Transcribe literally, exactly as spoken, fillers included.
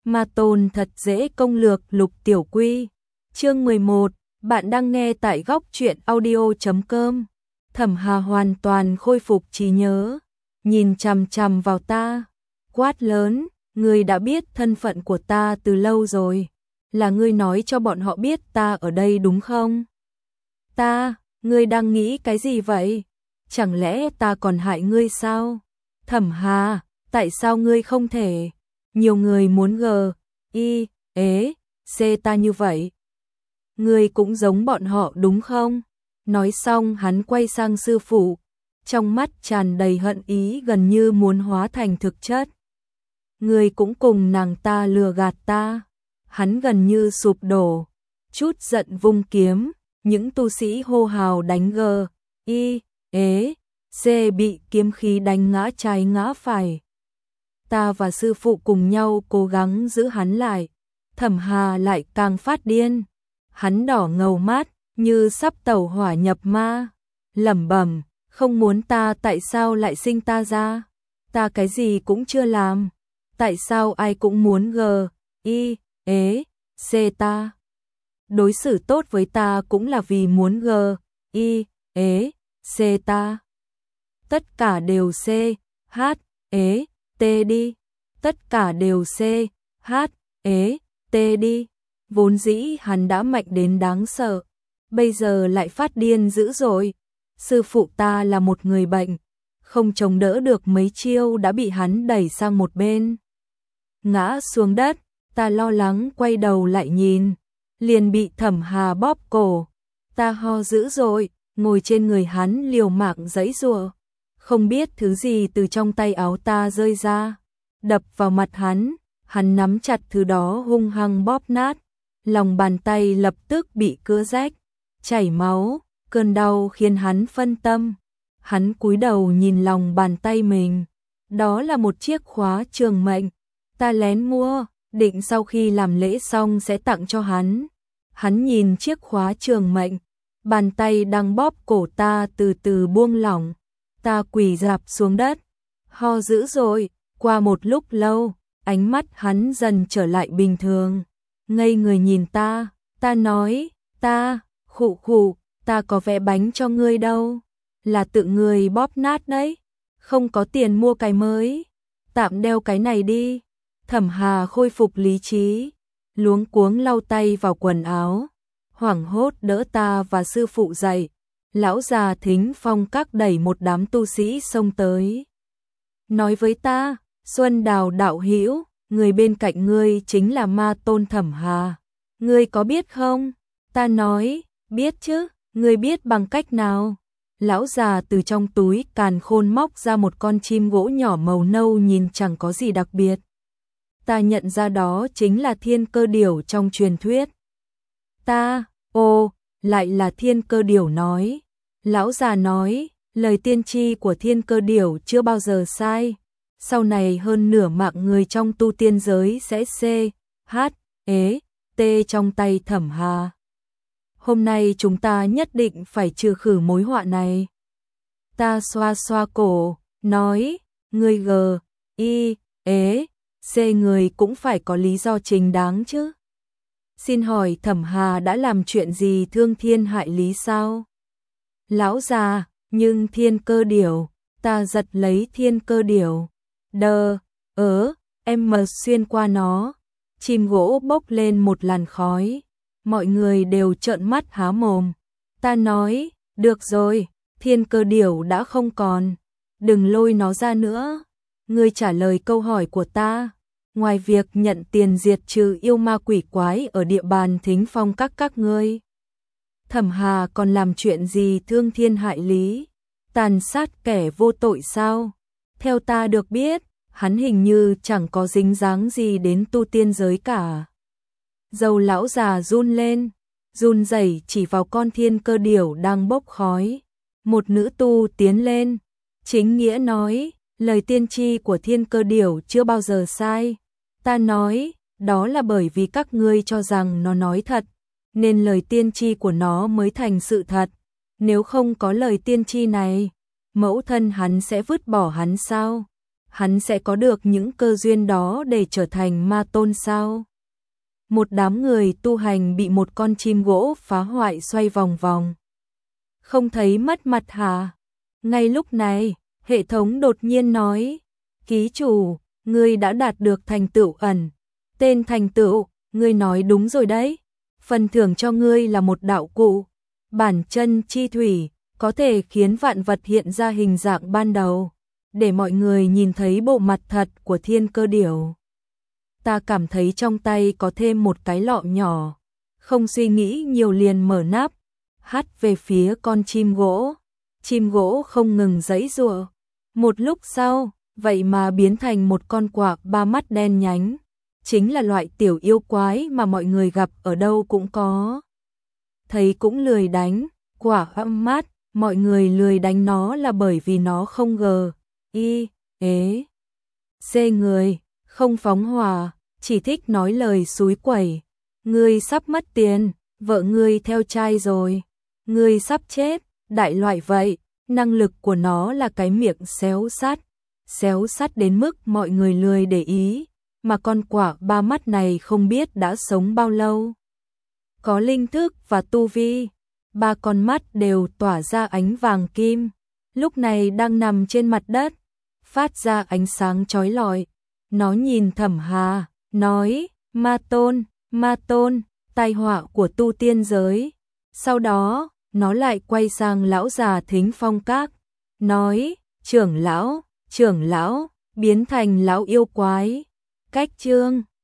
Ma Tôn thật dễ công lược Lục Tiểu Quy. Chương mười một, bạn đang nghe tại góc truyện audio chấm com. Thẩm Hà hoàn toàn khôi phục trí nhớ, nhìn chằm chằm vào ta, quát lớn, ngươi đã biết thân phận của ta từ lâu rồi, là ngươi nói cho bọn họ biết ta ở đây đúng không? Ta, ngươi đang nghĩ cái gì vậy? Chẳng lẽ ta còn hại ngươi sao? Thẩm Hà, tại sao ngươi không thể? Nhiều người muốn gờ, y, ế, xê ta như vậy. Ngươi cũng giống bọn họ đúng không? Nói xong hắn quay sang sư phụ, trong mắt tràn đầy hận ý gần như muốn hóa thành thực chất. Ngươi cũng cùng nàng ta lừa gạt ta. Hắn gần như sụp đổ, chút giận vung kiếm, những tu sĩ hô hào đánh gờ, y, ế, xê bị kiếm khí đánh ngã trái ngã phải. Ta và sư phụ cùng nhau cố gắng giữ hắn lại, Thẩm Hà lại càng phát điên. Hắn đỏ ngầu mắt, như sắp tẩu hỏa nhập ma, lẩm bẩm, không muốn ta tại sao lại sinh ta ra? Ta cái gì cũng chưa làm, tại sao ai cũng muốn gờ, y, ế, xê ta? Đối xử tốt với ta cũng là vì muốn gờ, y, ế, xê ta. Tất cả đều C, H, ế, T đi. Tất cả đều C, H, ế, T đi. Vốn dĩ hắn đã mạnh đến đáng sợ, bây giờ lại phát điên dữ dội. Sư phụ ta là một người bệnh, không chống đỡ được mấy chiêu đã bị hắn đẩy sang một bên, ngã xuống đất. Ta lo lắng quay đầu lại nhìn, liền bị Thẩm Hà bóp cổ. Ta ho dữ dội, ngồi trên người hắn liều mạng giãy giụa. Không biết thứ gì từ trong tay áo ta rơi ra, đập vào mặt hắn. Hắn nắm chặt thứ đó hung hăng bóp nát, lòng bàn tay lập tức bị cứa rách, chảy máu. Cơn đau khiến hắn phân tâm. Hắn cúi đầu nhìn lòng bàn tay mình, đó là một chiếc khóa trường mệnh. Ta lén mua, định sau khi làm lễ xong sẽ tặng cho hắn. Hắn nhìn chiếc khóa trường mệnh, bàn tay đang bóp cổ ta từ từ buông lỏng. Ta quỳ rạp xuống đất, ho dữ dội. Qua một lúc lâu, ánh mắt hắn dần trở lại bình thường, ngây người nhìn ta. Ta nói, ta, khụ khụ, ta có vẽ bánh cho ngươi đâu, là tự ngươi bóp nát đấy, không có tiền mua cái mới, tạm đeo cái này đi. Thẩm Hà khôi phục lý trí, luống cuống lau tay vào quần áo, hoảng hốt đỡ ta và sư phụ dậy. Lão già Thính Phong các đẩy một đám tu sĩ xông tới, nói với ta, Xuân Đào đạo hữu, người bên cạnh ngươi chính là Ma Tôn Thẩm Hà, ngươi có biết không? Ta nói, biết chứ, ngươi biết bằng cách nào? Lão già từ trong túi càn khôn móc ra một con chim gỗ nhỏ màu nâu nhìn chẳng có gì đặc biệt. Ta nhận ra đó chính là thiên cơ điểu trong truyền thuyết. Ta, ô, lại là thiên cơ điểu nói. Lão già nói, lời tiên tri của thiên cơ điểu chưa bao giờ sai. Sau này hơn nửa mạng người trong tu tiên giới sẽ C, H, ế, T trong tay Thẩm Hà. Hôm nay chúng ta nhất định phải trừ khử mối họa này. Ta xoa xoa cổ, nói, ngươi g, y, ế, c người cũng phải có lý do chính đáng chứ. Xin hỏi Thẩm Hà đã làm chuyện gì thương thiên hại lý sao? Lão già, nhưng thiên cơ điểu. Ta giật lấy thiên cơ điểu. Đờ, ớ, em mờ xuyên qua nó. Chim gỗ bốc lên một làn khói. Mọi người đều trợn mắt há mồm. Ta nói, được rồi, thiên cơ điểu đã không còn, đừng lôi nó ra nữa. Ngươi trả lời câu hỏi của ta. Ngoài việc nhận tiền diệt trừ yêu ma quỷ quái ở địa bàn Thính Phong các các ngươi, Thẩm Hà còn làm chuyện gì thương thiên hại lý, tàn sát kẻ vô tội sao? Theo ta được biết, hắn hình như chẳng có dính dáng gì đến tu tiên giới cả. Dầu lão già run lên, run rẩy chỉ vào con thiên cơ điểu đang bốc khói. Một nữ tu tiến lên, chính nghĩa nói, lời tiên tri của thiên cơ điểu chưa bao giờ sai. Ta nói, đó là bởi vì các ngươi cho rằng nó nói thật, nên lời tiên tri của nó mới thành sự thật. Nếu không có lời tiên tri này, mẫu thân hắn sẽ vứt bỏ hắn sao? hắn sẽ có được những cơ duyên đó để trở thành ma tôn sao? Một đám người tu hành bị một con chim gỗ phá hoại xoay vòng vòng. Không thấy mất mặt hả? Ngay lúc này, hệ thống đột nhiên nói, ký chủ, ngươi đã đạt được thành tựu ẩn. Tên thành tựu, ngươi nói đúng rồi đấy. Phần thưởng cho ngươi là một đạo cụ, bản chân chi thủy, có thể khiến vạn vật hiện ra hình dạng ban đầu, để mọi người nhìn thấy bộ mặt thật của thiên cơ điểu. Ta cảm thấy trong tay có thêm một cái lọ nhỏ, không suy nghĩ nhiều liền mở nắp, hắt về phía con chim gỗ. Chim gỗ không ngừng giãy giụa. Một lúc sau, vậy mà biến thành một con quạ ba mắt đen nhánh, chính là loại tiểu yêu quái mà mọi người gặp ở đâu cũng có. Thấy cũng lười đánh, quả âm mắt, mọi người lười đánh nó là bởi vì nó không gờ, y, ế, xê người, không phóng hỏa, chỉ thích nói lời xúi quẩy. Ngươi sắp mất tiền, vợ ngươi theo trai rồi, ngươi sắp chết, đại loại vậy. Năng lực của nó là cái miệng xéo sắt, xéo sắt đến mức mọi người lười để ý, mà con quạ ba mắt này không biết đã sống bao lâu. Có linh thức và tu vi, ba con mắt đều tỏa ra ánh vàng kim, lúc này đang nằm trên mặt đất, phát ra ánh sáng chói lọi. Nó nhìn Thẩm Hà, nói, ma tôn, ma tôn, tai họa của tu tiên giới. Sau đó, nó lại quay sang lão già Thính Phong Các, nói, trưởng lão, trưởng lão, biến thành lão yêu quái. Cách chương